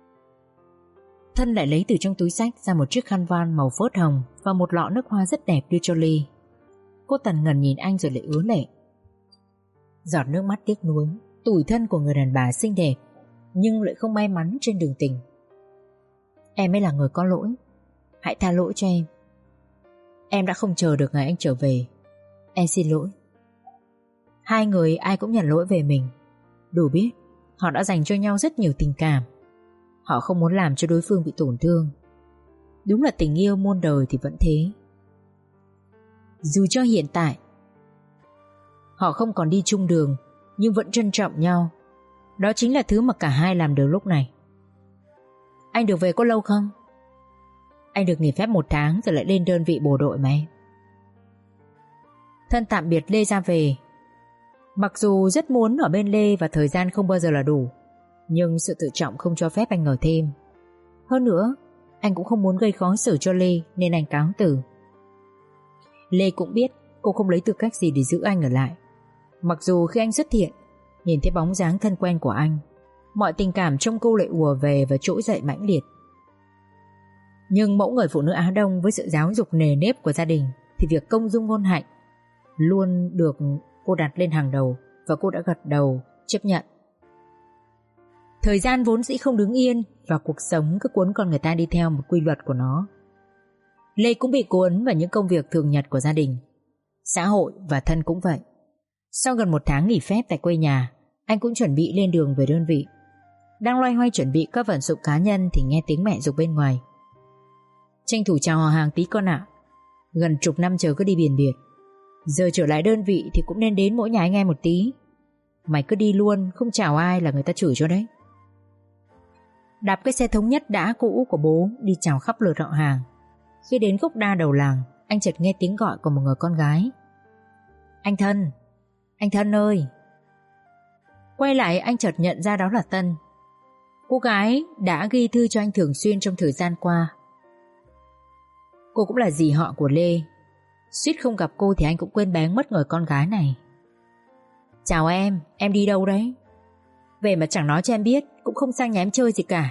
Speaker 1: Thân lại lấy từ trong túi xách ra một chiếc khăn voan màu phớt hồng và một lọ nước hoa rất đẹp đưa cho Ly. Cô Tần ngần nhìn anh rồi lại ứa lệ. Giọt nước mắt tiếc nuối, tủi thân của người đàn bà xinh đẹp nhưng lại không may mắn trên đường tình. Em mới là người có lỗi. Hãy tha lỗi cho em. Em đã không chờ được ngày anh trở về. Em xin lỗi. Hai người ai cũng nhận lỗi về mình. Đủ biết họ đã dành cho nhau rất nhiều tình cảm. Họ không muốn làm cho đối phương bị tổn thương. Đúng là tình yêu muôn đời thì vẫn thế. Dù cho hiện tại họ không còn đi chung đường, nhưng vẫn trân trọng nhau. Đó chính là thứ mà cả hai làm được lúc này. Anh được về có lâu không? Anh được nghỉ phép 1 tháng rồi lại lên đơn vị bộ đội mà em. Thân tạm biệt Lê ra về. Mặc dù rất muốn ở bên Lê và thời gian không bao giờ là đủ, nhưng sự tự trọng không cho phép anh ở thêm. Hơn nữa, anh cũng không muốn gây khó xử cho Lê nên anh cáo từ. Lê cũng biết cô không lấy tư cách gì để giữ anh ở lại. Mặc dù khi anh xuất hiện, nhìn thấy bóng dáng thân quen của anh, mọi tình cảm trong cô lại ùa về và trỗi dậy mãnh liệt. Nhưng mẫu người phụ nữ Á Đông với sự giáo dục nề nếp của gia đình thì việc công dung ngôn hạnh luôn được cô đặt lên hàng đầu, và cô đã gật đầu chấp nhận. Thời gian vốn dĩ không đứng yên, và cuộc sống cứ cuốn con người ta đi theo một quy luật của nó. Lê cũng bị cuốn vào những công việc thường nhật của gia đình, xã hội và thân cũng vậy. Sau gần 1 tháng nghỉ phép tại quê nhà, anh cũng chuẩn bị lên đường về đơn vị. Đang loay hoay chuẩn bị các vận dụng cá nhân thì nghe tiếng mẹ giục bên ngoài. Tranh thủ chào họ hàng tí con ạ. Gần chục năm chờ cứ đi biển biệt, giờ trở lại đơn vị thì cũng nên đến mỗi nhà anh em một tí. Mày cứ đi luôn không chào ai là người ta chửi cho đấy. Đạp cái xe thống nhất đã cũ của bố đi chào khắp lượt họ hàng. Khi đến khúc đa đầu làng, anh chợt nghe tiếng gọi của một người con gái. Anh Thân ơi. Quay lại anh chợt nhận ra đó là Tân. Cô gái đã ghi thư cho anh thường xuyên trong thời gian qua. Cô cũng là dì họ của Lê. Suýt không gặp cô thì anh cũng quên bén mất người con gái này. Chào em đi đâu đấy? Về mà chẳng nói cho em biết, cũng không sang nhà em chơi gì cả.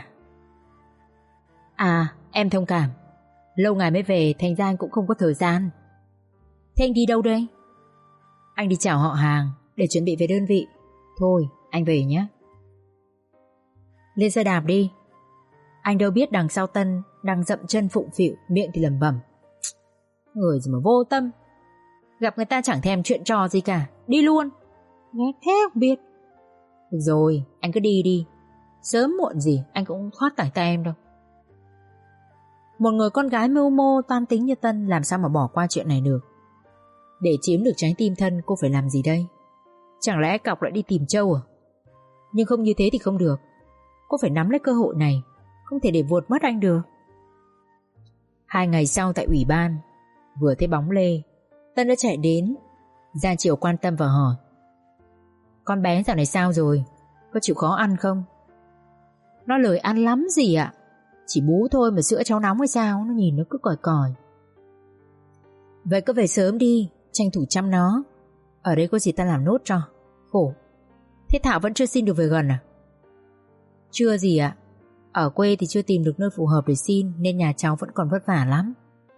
Speaker 1: À, em thông cảm. Lâu ngày mới về thành ra anh cũng không có thời gian. Thế anh đi đâu đây? Anh đi chào họ hàng để chuẩn bị về đơn vị. Thôi, anh về nhé. Lên xe đạp đi. Anh đâu biết đằng sau Tân đang dậm chân phụng phịu, miệng thì lẩm bẩm. Người gì mà vô tâm. Gặp người ta chẳng thèm chuyện trò gì cả. Đi luôn. Nghe thế không biết. Được rồi, anh cứ đi đi. Sớm muộn gì anh cũng thoát tải tay em đâu. Một người con gái mưu mô toan tính như Tân làm sao mà bỏ qua chuyện này được. Để chiếm được trái tim Thân cô phải làm gì đây? Chẳng lẽ cọc lại đi tìm Châu à? Nhưng không như thế thì không được. Cô phải nắm lấy cơ hội này, không thể để vụt mất anh được. 2 ngày sau tại ủy ban, vừa thấy bóng Lê, Tân đã chạy đến, ra chiều quan tâm và hỏi. Con bé dạo này sao rồi? Có chịu khó ăn không? Nó lười ăn lắm gì ạ. Chỉ bú thôi mà sữa cháu nóng hay sao? Nó nhìn nó cứ còi còi. Vậy cứ về sớm đi, tranh thủ chăm nó. Ở đây có gì ta làm nốt cho. Khổ. Thế Thảo vẫn chưa xin được về gần à? Chưa gì ạ. Ở quê thì chưa tìm được nơi phù hợp để xin, nên nhà cháu vẫn còn vất vả lắm.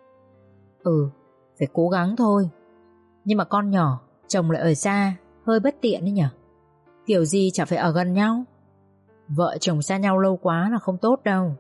Speaker 1: Phải cố gắng thôi. Nhưng mà con nhỏ, chồng lại ở xa, hơi bất tiện đấy nhở. Kiểu gì chả phải ở gần nhau. Vợ chồng xa nhau lâu quá là không tốt đâu.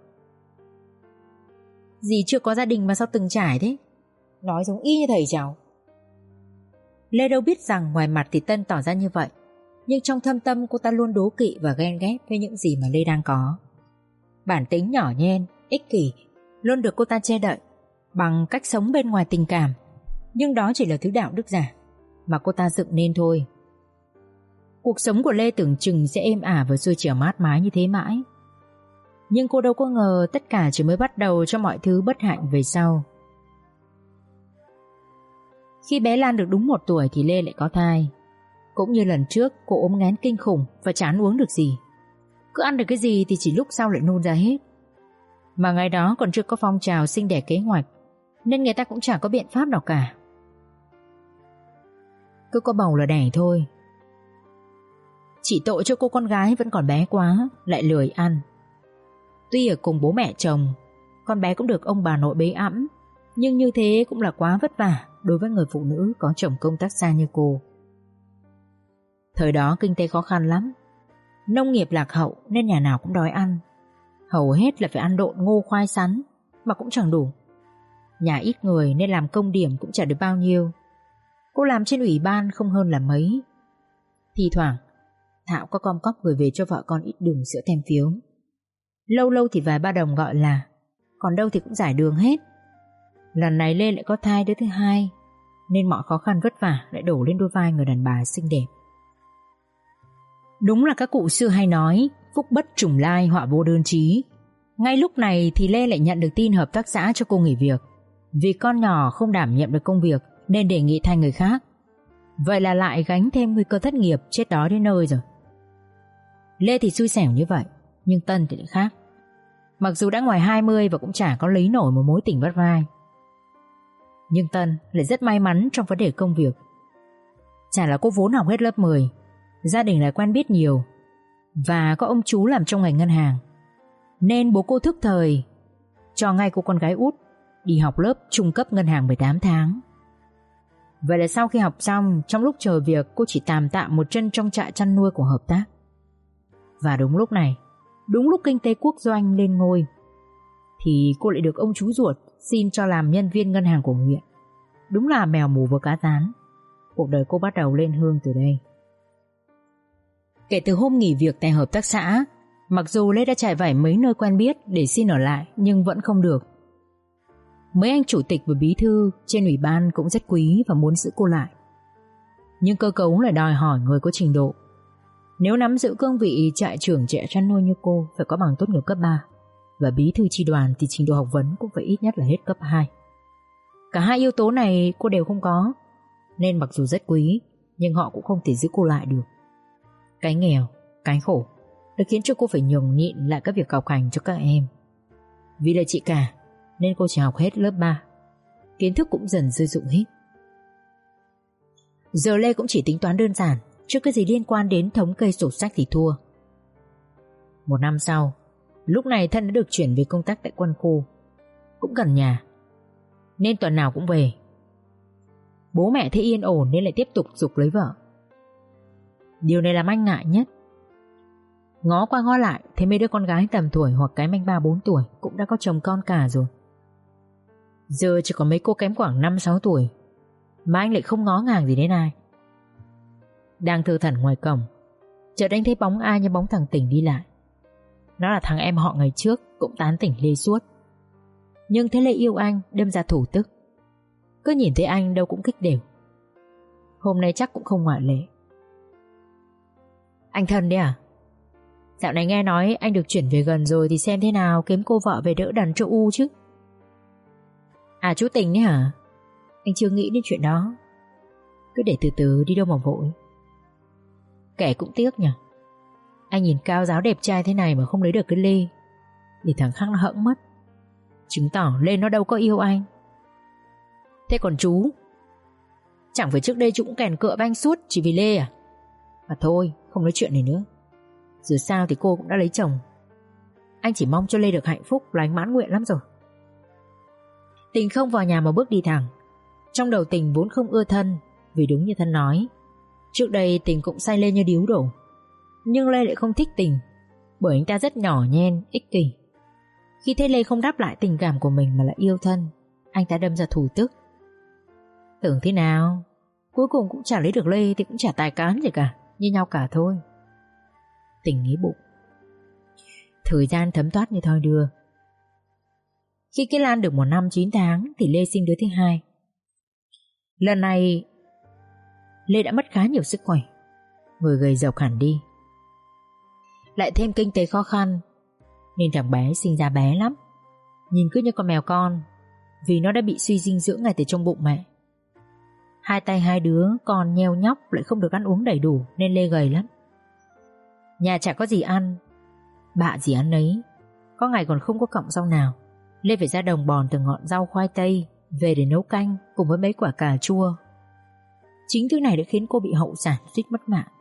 Speaker 1: Dì chưa có gia đình mà sao từng trải thế? Nói giống y như thầy cháu. Lê đâu biết rằng ngoài mặt thì Tân tỏ ra như vậy, nhưng trong thâm tâm cô ta luôn đố kỵ và ghen ghét với những gì mà Lê đang có. Bản tính nhỏ nhen, ích kỷ luôn được cô ta che đậy bằng cách sống bên ngoài tình cảm. Nhưng đó chỉ là thứ đạo đức giả mà cô ta dựng nên thôi. Cuộc sống của Lê tưởng chừng sẽ êm ả và xuôi chèo mát mái như thế mãi. Nhưng cô đâu có ngờ tất cả chỉ mới bắt đầu cho mọi thứ bất hạnh về sau. Khi bé Lan được đúng 1 tuổi thì Lê lại có thai. Cũng như lần trước, cô ốm nghén kinh khủng và chán uống được gì. Cứ ăn được cái gì thì chỉ lúc sau lại nôn ra hết. Mà ngày đó còn chưa có phong trào sinh đẻ kế hoạch, nên người ta cũng chẳng có biện pháp nào cả. Cứ có bầu là đẻ thôi. Chỉ tội cho cô con gái vẫn còn bé quá, lại lười ăn. Tuy ở cùng bố mẹ chồng, con bé cũng được ông bà nội bế ẵm, nhưng như thế cũng là quá vất vả đối với người phụ nữ có chồng công tác xa như cô. Thời đó kinh tế khó khăn lắm, nông nghiệp lạc hậu nên nhà nào cũng đói ăn. Hầu hết là phải ăn độn ngô khoai sắn mà cũng chẳng đủ. Nhà ít người nên làm công điểm cũng chẳng được bao nhiêu. Cô làm trên ủy ban không hơn là mấy. Thì thoảng Thảo có com cóp gửi về cho vợ con ít đường sữa tem phiếu. Lâu lâu thì vài ba đồng gọi là, còn đâu thì cũng giải đường hết. Lần này Lê lại có thai đứa thứ hai, nên mọi khó khăn vất vả lại đổ lên đôi vai người đàn bà xinh đẹp. Đúng là các cụ xưa hay nói, phúc bất trùng lai họa vô đơn chí. Ngay lúc này thì Lê lại nhận được tin hợp tác xã cho cô nghỉ việc. Vì con nhỏ không đảm nhiệm được công việc nên đề nghị thay người khác. Vậy là lại gánh thêm nguy cơ thất nghiệp, chết đói đến nơi rồi. Lê thì xui xẻo như vậy, nhưng Tân thì lại khác. Mặc dù đã ngoài 20 và cũng chả có lấy nổi một mối tình vắt vai, nhưng Tân lại rất may mắn trong vấn đề công việc. Chả là cô vốn học hết lớp 10, gia đình lại quen biết nhiều, và có ông chú làm trong ngành ngân hàng, nên bố cô thức thời cho ngay cô con gái út đi học lớp trung cấp ngân hàng 18 tháng. Vậy là sau khi học xong, trong lúc chờ việc, cô chỉ tạm một chân trong trại chăn nuôi của hợp tác. Và đúng lúc này, đúng lúc kinh tế quốc doanh lên ngôi, thì cô lại được ông chú ruột xin cho làm nhân viên ngân hàng của huyện. Đúng là mèo mù vừa cá rán. Cuộc đời cô bắt đầu lên hương từ đây. Kể từ hôm nghỉ việc tại hợp tác xã, mặc dù Lê đã trải vải mấy nơi quen biết để xin ở lại, nhưng vẫn không được. Mấy anh chủ tịch và bí thư trên ủy ban cũng rất quý và muốn giữ cô lại, nhưng cơ cấu lại đòi hỏi người có trình độ. Nếu nắm giữ cương vị trại trưởng trại chăn nuôi như cô phải có bằng tốt nghiệp cấp 3, và bí thư chi đoàn thì trình độ học vấn cũng phải ít nhất là hết cấp 2. Cả hai yếu tố này cô đều không có, nên mặc dù rất quý, nhưng họ cũng không thể giữ cô lại được. Cái nghèo, cái khổ đã khiến cho cô phải nhường nhịn lại các việc học hành cho các em. Vì là chị cả nên cô chỉ học hết lớp 3, kiến thức cũng dần rơi rụng hết. Giờ Lê cũng chỉ tính toán đơn giản, chứ cái gì liên quan đến thống kê sổ sách thì thua. Một năm sau, lúc này Thân đã được chuyển về công tác tại quân khu, cũng gần nhà, nên tuần nào cũng về. Bố mẹ thấy yên ổn nên lại tiếp tục giục lấy vợ. Điều này làm anh ngại nhất. Ngó qua ngó lại thấy mấy đứa con gái tầm tuổi hoặc cái manh 3-4 tuổi cũng đã có chồng con cả rồi. Giờ chỉ có mấy cô kém khoảng 5-6 tuổi, mà anh lại không ngó ngàng gì đến ai. Đang thơ thẩn ngoài cổng, chợt anh thấy bóng ai như bóng thằng Tỉnh đi lại. Nó là thằng em họ ngày trước cũng tán tỉnh Lê suốt, nhưng thấy Lê yêu anh đâm ra thủ tức. Cứ nhìn thấy anh đâu cũng kích đều. Hôm nay chắc cũng không ngoại lệ. Anh Thân đấy à? Dạo này nghe nói anh được chuyển về gần rồi, thì xem thế nào kiếm cô vợ về đỡ đần cho U chứ. À, chú Tình đấy hả? Anh chưa nghĩ đến chuyện đó. Cứ để từ từ, đi đâu mà vội. Kẻ cũng tiếc nhỉ. Anh nhìn cao ráo đẹp trai thế này mà không lấy được cái Lê, thì thằng khác nó hẫng mất, chứng tỏ Lê nó đâu có yêu anh. Thế còn chú, chẳng phải trước đây chú cũng kèn cựa với anh suốt chỉ vì Lê à? Mà thôi, không nói chuyện này nữa. Dù sao thì cô cũng đã lấy chồng. Anh chỉ mong cho Lê được hạnh phúc là anh mãn nguyện lắm rồi. Tình không vào nhà mà bước đi thẳng. Trong đầu Tình vốn không ưa Thân, vì đúng như Thân nói, trước đây Tình cũng say Lê như điếu đổ. Nhưng Lê lại không thích Tình, bởi anh ta rất nhỏ nhen, ích kỷ. Khi thấy Lê không đáp lại tình cảm của mình mà lại yêu Thân, anh ta đâm ra thủ tức. Tưởng thế nào, cuối cùng cũng chả lấy được Lê thì cũng chả tài cán gì cả, như nhau cả thôi. Tình nghĩ bụng. Thời gian thấm thoát như thoi đưa. Khi cái Lan được 1 năm 9 tháng thì Lê sinh đứa thứ hai. Lần này Lê đã mất khá nhiều sức khỏe, người gầy rộc hẳn đi. Lại thêm kinh tế khó khăn, nên thằng bé sinh ra bé lắm, nhìn cứ như con mèo con, vì nó đã bị suy dinh dưỡng ngay từ trong bụng mẹ. Hai tay hai đứa con nheo nhóc, lại không được ăn uống đầy đủ nên Lê gầy lắm. Nhà chả có gì ăn, bạ gì ăn nấy. Có ngày còn không có cọng rau nào, Lê phải ra đồng bòn từng ngọn rau khoai tây về để nấu canh cùng với mấy quả cà chua. Chính thứ này đã khiến cô bị hậu sản suýt mất mạng.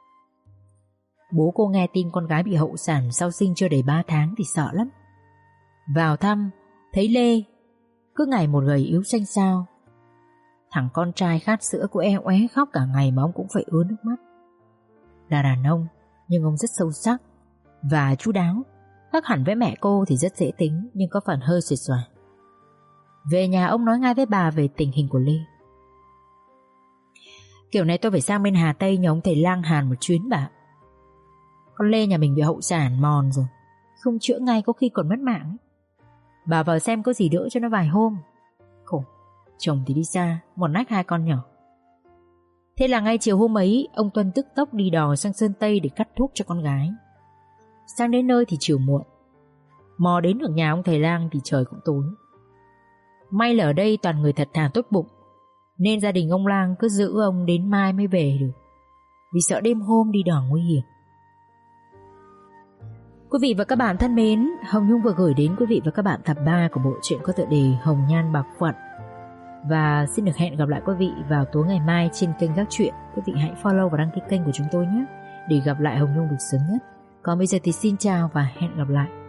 Speaker 1: Bố cô nghe tin con gái bị hậu sản sau sinh chưa đầy 3 tháng thì sợ lắm. Vào thăm, thấy Lê cứ ngày một gầy yếu xanh xao. Thằng con trai khát sữa của e oé khóc cả ngày mà ông cũng phải ứa nước mắt. Là đàn ông, nhưng ông rất sâu sắc và chu đáo. Khác hẳn với mẹ cô thì rất dễ tính, nhưng có phần hơi xuề xòa. Về nhà ông nói ngay với bà về tình hình của Lê. Kiểu này tôi phải sang bên Hà Tây nhờ ông thầy lang Hàn một chuyến bà. Con Lê nhà mình bị hậu sản mòn rồi, không chữa ngay có khi còn mất mạng ấy. Bà vào xem có gì đỡ cho nó vài hôm. Khổ, chồng thì đi xa, một nách 2 con nhỏ. Thế là ngay chiều hôm ấy, ông Tuân tức tốc đi đò sang Sơn Tây để cắt thuốc cho con gái. Sang đến nơi thì chiều muộn. Mò đến được nhà ông thầy lang thì trời cũng tối. May là ở đây toàn người thật thà tốt bụng, nên gia đình ông lang cứ giữ ông đến mai mới về được, vì sợ đêm hôm đi đò nguy hiểm. Quý vị và các bạn thân mến, Hồng Nhung vừa gửi đến quý vị và các bạn tập 3 của bộ truyện có tựa đề Hồng Nhan Bạc Phận. Và xin được hẹn gặp lại quý vị vào tối ngày mai trên kênh Gác Truyện. Quý vị hãy follow và đăng ký kênh của chúng tôi nhé, để gặp lại Hồng Nhung được sớm nhất. Còn bây giờ thì xin chào và hẹn gặp lại.